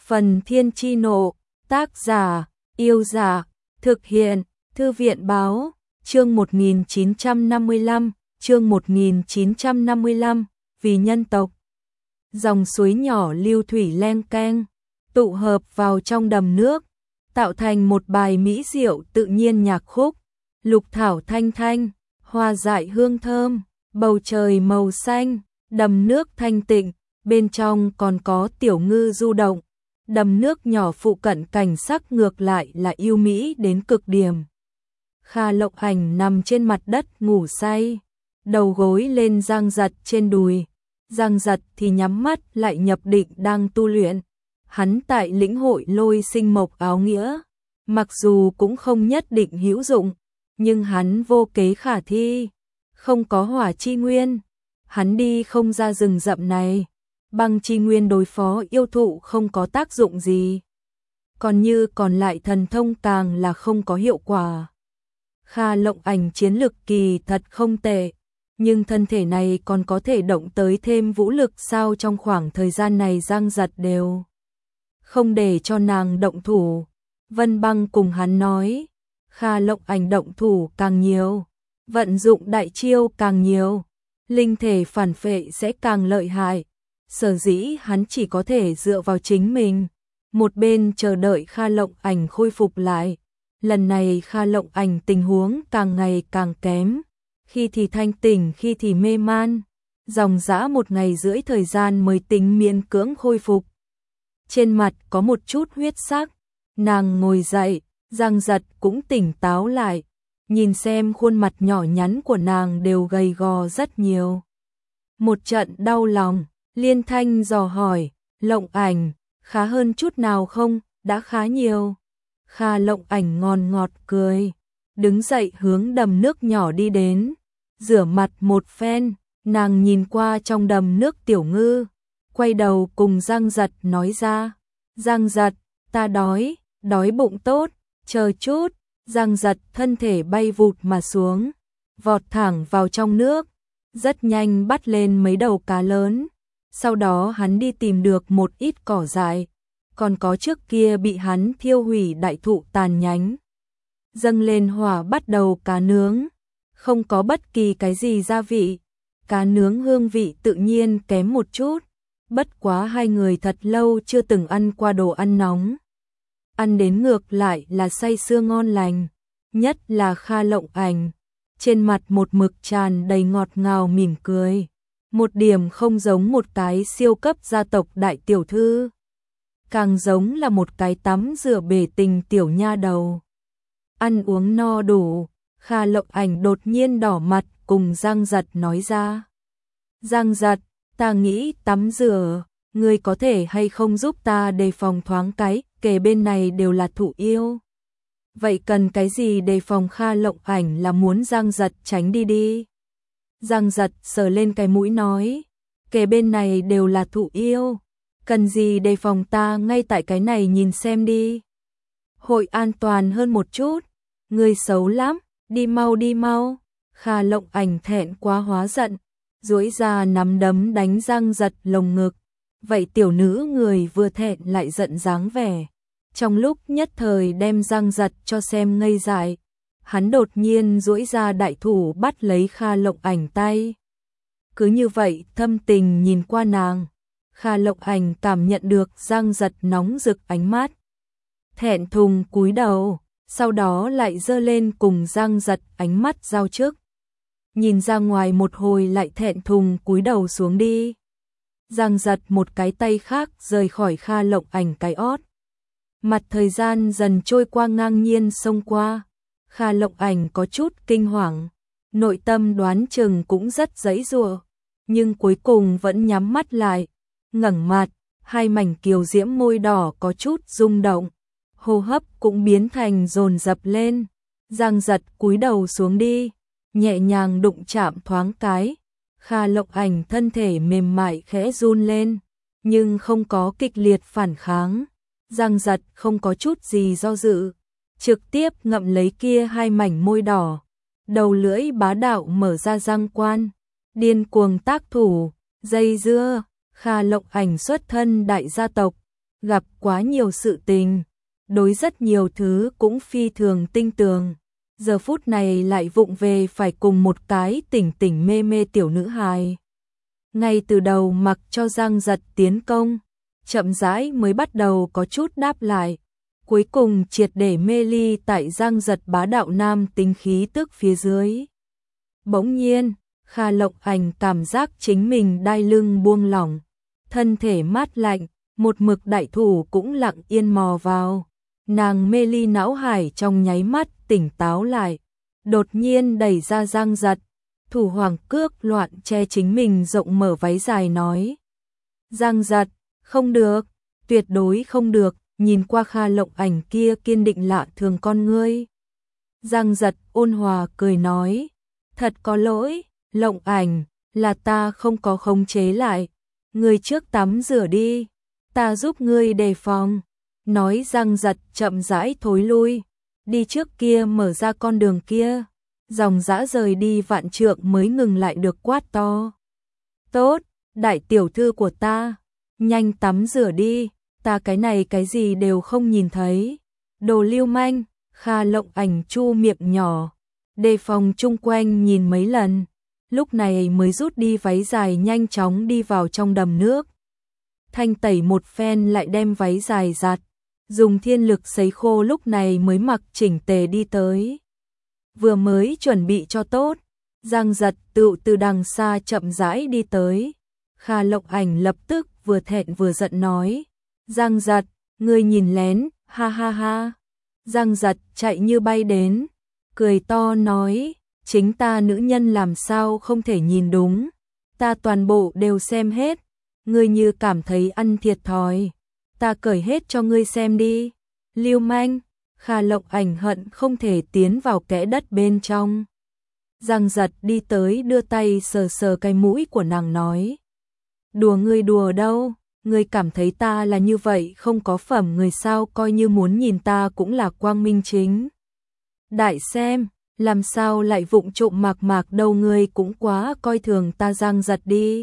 Phần Thiên Chi Nộ, tác giả, Yêu Giả, thực hiện, Thư viện báo, chương 1955, vì nhân tộc. Dòng suối nhỏ lưu thủy len keng, tụ hợp vào trong đầm nước, tạo thành một bài mỹ diệu tự nhiên nhạc khúc. Lục thảo thanh thanh, hoa dại hương thơm, bầu trời màu xanh, đầm nước thanh tịnh, bên trong còn có tiểu ngư du động. Đầm nước nhỏ phụ cận cảnh sắc ngược lại là yêu mỹ đến cực điểm. Kha Lộng Ảnh nằm trên mặt đất ngủ say, đầu gối lên Giang Giật trên đùi. Giang Giật thì nhắm mắt lại nhập định đang tu luyện. Hắn tại lĩnh hội lôi sinh mộc áo nghĩa, mặc dù cũng không nhất định hữu dụng, nhưng hắn vô kế khả thi, không có hỏa chi nguyên, hắn đi không ra rừng rậm này. Băng chi nguyên đối phó yêu thụ không có tác dụng gì, còn như còn lại thần thông càng là không có hiệu quả. Kha Lộng Ảnh chiến lực kỳ thật không tệ, nhưng thân thể này còn có thể động tới thêm vũ lực sao? Trong khoảng thời gian này Giang Giật đều không để cho nàng động thủ. Vân Băng cùng hắn nói, Kha Lộng Ảnh động thủ càng nhiều, vận dụng đại chiêu càng nhiều, linh thể phản phệ sẽ càng lợi hại. Sở dĩ hắn chỉ có thể dựa vào chính mình, một bên chờ đợi Kha Lộng Ảnh khôi phục lại. Lần này Kha Lộng Ảnh tình huống càng ngày càng kém, khi thì thanh tỉnh khi thì mê man, dòng dã 1 ngày rưỡi thời gian mới tính miễn cưỡng khôi phục. Trên mặt có một chút huyết sắc, nàng ngồi dậy, Giang Giật cũng tỉnh táo lại, nhìn xem khuôn mặt nhỏ nhắn của nàng đều gầy gò rất nhiều. Một trận đau lòng, Liên Thanh dò hỏi, Lộng Ảnh, khá hơn chút nào không? Đã khá nhiều. Kha Lộng Ảnh ngon ngọt cười, đứng dậy hướng đầm nước nhỏ đi đến, rửa mặt một phen, nàng nhìn qua trong đầm nước tiểu ngư, quay đầu cùng Giang Giật nói ra, Giang Giật, ta đói bụng tốt, chờ chút. Giang Giật thân thể bay vụt mà xuống, vọt thẳng vào trong nước, rất nhanh bắt lên mấy đầu cá lớn. Sau đó hắn đi tìm được một ít cỏ dại, còn có trước kia bị hắn thiêu hủy đại thụ tàn nhánh. Dâng lên hỏa bắt đầu cá nướng, không có bất kỳ cái gì gia vị, cá nướng hương vị tự nhiên kém một chút, bất quá hai người thật lâu chưa từng ăn qua đồ ăn nóng. Ăn đến ngược lại là say sưa ngon lành, nhất là Kha Lộng Ảnh, trên mặt một mực tràn đầy ngọt ngào mỉm cười. Một điểm không giống một cái siêu cấp gia tộc đại tiểu thư, càng giống là một cái tắm rửa bể tình tiểu nha đầu. Ăn uống no đủ, Kha Lộng Ảnh đột nhiên đỏ mặt cùng Giang Giật nói ra. Giang Giật, ta nghĩ tắm rửa, ngươi có thể hay không giúp ta đề phòng thoáng cái, kề bên này đều là thụ yêu. Vậy cần cái gì đề phòng? Kha Lộng Ảnh là muốn Giang Giật tránh đi. Giang Giật sờ lên cái mũi nói, kề bên này đều là thụ yêu, cần gì đề phòng, ta ngay tại cái này nhìn xem đi. Hội an toàn hơn một chút, ngươi xấu lắm, đi mau. Kha Lộng Ảnh thẹn quá hóa giận, duỗi ra nắm đấm đánh Giang Giật lồng ngực. Vậy tiểu nữ người vừa thẹn lại giận dáng vẻ, trong lúc nhất thời đem Giang Giật cho xem ngây dại. Hắn đột nhiên duỗi ra đại thủ bắt lấy Kha Lộng Ảnh tay. Cứ như vậy thâm tình nhìn qua nàng, Kha Lộng Ảnh cảm nhận được Giang Giật nóng rực ánh mắt. Thẹn thùng cúi đầu, sau đó lại giơ lên cùng Giang Giật ánh mắt giao trước. Nhìn ra ngoài một hồi lại thẹn thùng cúi đầu xuống đi. Giang Giật một cái tay khác rời khỏi Kha Lộng Ảnh cái ót. Mặt thời gian dần trôi qua ngang nhiên xông qua. Kha Lộng Ảnh có chút kinh hoàng, nội tâm đoán chừng cũng rất giãy giụa, nhưng cuối cùng vẫn nhắm mắt lại, ngẩng mặt, hai mảnh kiều diễm môi đỏ có chút rung động, hô hấp cũng biến thành dồn dập lên. Giang Giật cúi đầu xuống đi, nhẹ nhàng đụng chạm thoáng cái, Kha Lộng Ảnh thân thể mềm mại khẽ run lên, nhưng không có kịch liệt phản kháng. Giang Giật không có chút gì do dự, trực tiếp ngậm lấy kia hai mảnh môi đỏ, đầu lưỡi bá đạo mở ra răng quan, điên cuồng tác thủ, dây dưa. Kha Lộng Ảnh xuất thân đại gia tộc, gặp quá nhiều sự tình, đối rất nhiều thứ cũng phi thường tinh tường. Giờ phút này lại vụng về phải cùng một cái tỉnh tỉnh mê mê tiểu nữ hài. Ngay từ đầu mặc cho Giang Giật tiến công, chậm rãi mới bắt đầu có chút đáp lại. Cuối cùng triệt để mê ly tại Giang Giật bá đạo nam tính khí tức phía dưới. Bỗng nhiên, Kha Lộng Ảnh cảm giác chính mình đai lưng buông lỏng, thân thể mát lạnh, một mực đại thủ cũng lặng yên mò vào. Nàng mê ly não hải trong nháy mắt tỉnh táo lại, đột nhiên đẩy ra Giang Giật, thủ hoàng cước loạn che chính mình rộng mở váy dài nói. Giang Giật, không được, tuyệt đối không được, nhìn qua Kha Lộng Ảnh kia kiên định lạ thường con ngươi. Giang Giật ôn hòa cười nói, thật có lỗi, Lộng Ảnh, là ta không có khống chế lại, ngươi trước tắm rửa đi, ta giúp ngươi đề phòng. Nói Giang Giật chậm rãi thối lui, đi trước kia mở ra con đường kia, dòng dã rời đi vạn trượng mới ngừng lại được quát to. Tốt, đại tiểu thư của ta, nhanh tắm rửa đi, ta cái này cái gì đều không nhìn thấy. Đồ lưu manh, Kha Lộng Ảnh chu miệng nhỏ, đề phòng chung quanh nhìn mấy lần, lúc này mới rút đi váy dài nhanh chóng đi vào trong đầm nước. Thanh tẩy một phen lại đem váy dài giặt, dùng thiên lực sấy khô lúc này mới mặc chỉnh tề đi tới. Vừa mới chuẩn bị cho tốt, Giang Giật tự từ đằng xa chậm rãi đi tới. Kha Lộng Ảnh lập tức vừa thẹn vừa giận nói, Giang Giật, ngươi nhìn lén, ha ha ha. Giang Giật chạy như bay đến, cười to nói, chính ta nữ nhân làm sao không thể nhìn đúng, ta toàn bộ đều xem hết, ngươi như cảm thấy ăn thiệt thòi, ta cởi hết cho ngươi xem đi. Lưu manh, Kha Lộng Ảnh hận không thể tiến vào kẽ đất bên trong. Giang Giật đi tới đưa tay sờ sờ cái mũi của nàng nói, đùa ngươi đùa đâu, ngươi cảm thấy ta là như vậy không có phẩm người sao, coi như muốn nhìn ta cũng là quang minh chính đại xem, làm sao lại vụng trộm mạc mạc đâu, ngươi cũng quá coi thường ta. Giang Giật đi.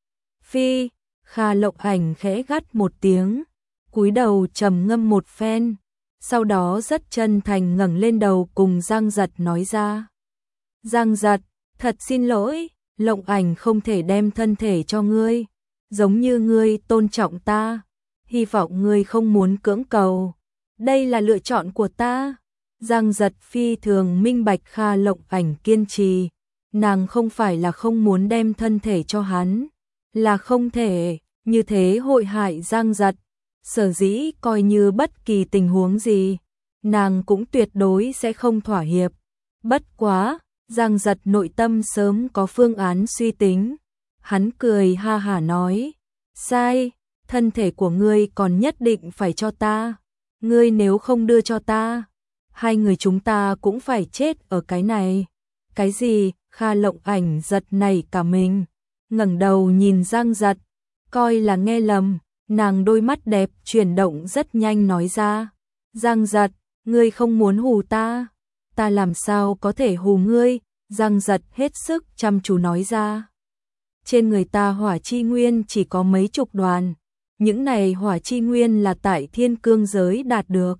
Phi, Kha Lộng Ảnh khẽ gắt một tiếng, cúi đầu trầm ngâm một phen, sau đó rất chân thành ngẩng lên đầu cùng Giang Giật nói ra. Giang Giật, thật xin lỗi, Lộng Ảnh không thể đem thân thể cho ngươi, giống như ngươi tôn trọng ta, hy vọng ngươi không muốn cưỡng cầu, đây là lựa chọn của ta. Giang Giật phi thường minh bạch Kha Lộng Ảnh kiên trì, nàng không phải là không muốn đem thân thể cho hắn, là không thể như thế hội hại Giang Giật. Sở dĩ coi như bất kỳ tình huống gì, nàng cũng tuyệt đối sẽ không thỏa hiệp. Bất quá, Giang Giật nội tâm sớm có phương án suy tính. Hắn cười ha hả nói, sai, thân thể của ngươi còn nhất định phải cho ta. Ngươi nếu không đưa cho ta, hai người chúng ta cũng phải chết ở cái này. Cái gì? Kha Lộng Ảnh giật nảy cả mình, ngẩng đầu nhìn Giang Giật, coi là nghe lầm. Nàng đôi mắt đẹp chuyển động rất nhanh nói ra, Giang Giật, ngươi không muốn hù ta, ta làm sao có thể hù ngươi. Giang Giật hết sức chăm chú nói ra, trên người ta hỏa chi nguyên chỉ có mấy chục đoàn, những này hỏa chi nguyên là tại thiên cương giới đạt được,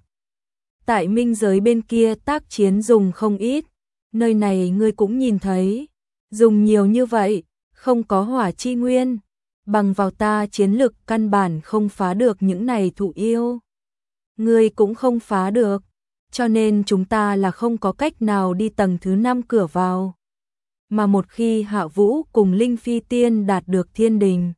tại minh giới bên kia tác chiến dùng không ít, nơi này ngươi cũng nhìn thấy, dùng nhiều như vậy, không có hỏa chi nguyên, bằng vào ta chiến lực căn bản không phá được những này thụ yêu. Ngươi cũng không phá được, cho nên chúng ta là không có cách nào đi tầng thứ 5 cửa vào. Mà một khi Hạ Vũ cùng Linh Phi Tiên đạt được thiên đình,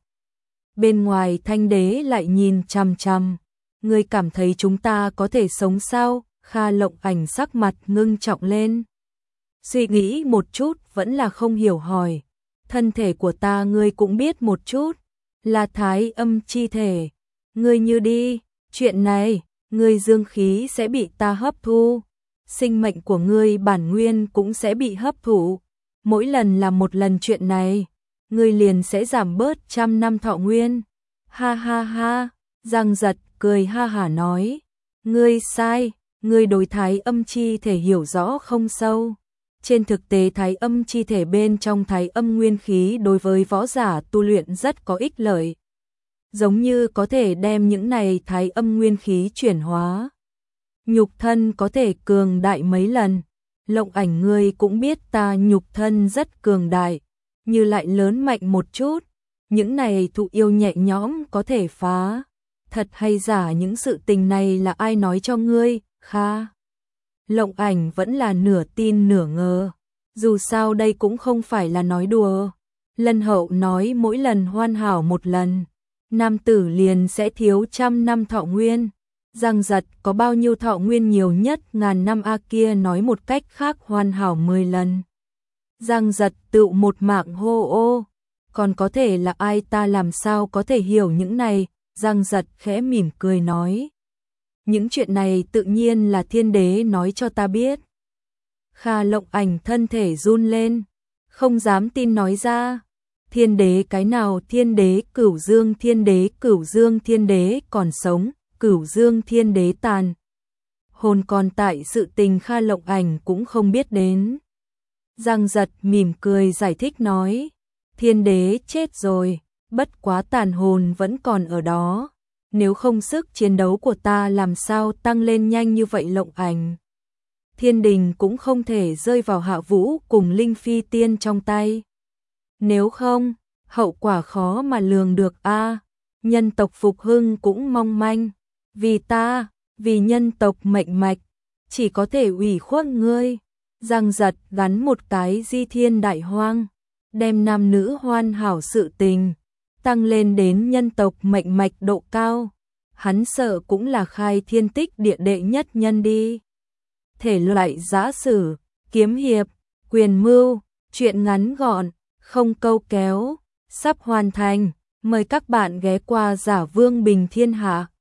bên ngoài Thanh Đế lại nhìn chằm chằm, ngươi cảm thấy chúng ta có thể sống sao? Kha Lộng Ảnh sắc mặt ngưng trọng lên. Suy nghĩ một chút vẫn là không hiểu hỏi, thân thể của ta ngươi cũng biết một chút, là thái âm chi thể, ngươi như đi, chuyện này, ngươi dương khí sẽ bị ta hấp thu, sinh mệnh của ngươi bản nguyên cũng sẽ bị hấp thụ, mỗi lần làm một lần chuyện này, ngươi liền sẽ giảm bớt 100 năm thọ nguyên. Ha ha ha, Giang Giật cười ha hả nói, ngươi sai, ngươi đối thái âm chi thể hiểu rõ không sâu. Trên thực tế thái âm chi thể bên trong thái âm nguyên khí đối với võ giả tu luyện rất có ích lợi. giống như có thể đem những này thái âm nguyên khí chuyển hóa. Nhục thân có thể cường đại mấy lần. Lộng Ảnh, ngươi cũng biết ta nhục thân rất cường đại, như lại lớn mạnh một chút, những này thụ yêu nhẹ nhõm có thể phá. Thật hay giả những sự tình này là ai nói cho ngươi, Kha? Lộng Ảnh vẫn là nửa tin nửa ngờ. Dù sao đây cũng không phải là nói đùa. Lân Hậu nói mỗi lần hoàn hảo một lần, nam tử liền sẽ thiếu 100 năm thọ nguyên. Giang Giật có bao nhiêu thọ nguyên nhiều nhất 1000 năm a kia nói một cách khác hoàn hảo 10 lần. Giang Giật tự một mạng hô ô, còn có thể là ai, ta làm sao có thể hiểu những này. Giang Giật khẽ mỉm cười nói, những chuyện này tự nhiên là thiên đế nói cho ta biết. Kha Lộng Ảnh thân thể run lên, không dám tin nói ra, thiên đế cái nào? Thiên đế Cửu Dương, thiên đế Cửu Dương, thiên đế còn sống, Cửu Dương thiên đế tàn hồn còn tại, sự tình Kha Lộng Ảnh cũng không biết đến. Giang Giật mỉm cười giải thích nói, thiên đế chết rồi, bất quá tàn hồn vẫn còn ở đó, nếu không sức chiến đấu của ta làm sao tăng lên nhanh như vậy. Lộng Ảnh, thiên đình cũng không thể rơi vào Hạ Vũ cùng Linh Phi Tiên trong tay, nếu không, hậu quả khó mà lường được a. Nhân tộc phục hưng cũng mong manh, vì ta, vì nhân tộc mệnh mạch, chỉ có thể ủy khuất ngươi. Giang Giật gắn một cái di thiên đại hoang, đem nam nữ hoàn hảo sự tình tăng lên đến nhân tộc mệnh mạch độ cao, hắn sợ cũng là khai thiên tích địa đệ nhất nhân đi. Thể loại giã sử, kiếm hiệp, quyền mưu, truyện ngắn gọn, không câu kéo, sắp hoàn thành, mời các bạn ghé qua Giả Vương Bình Thiên Hạ.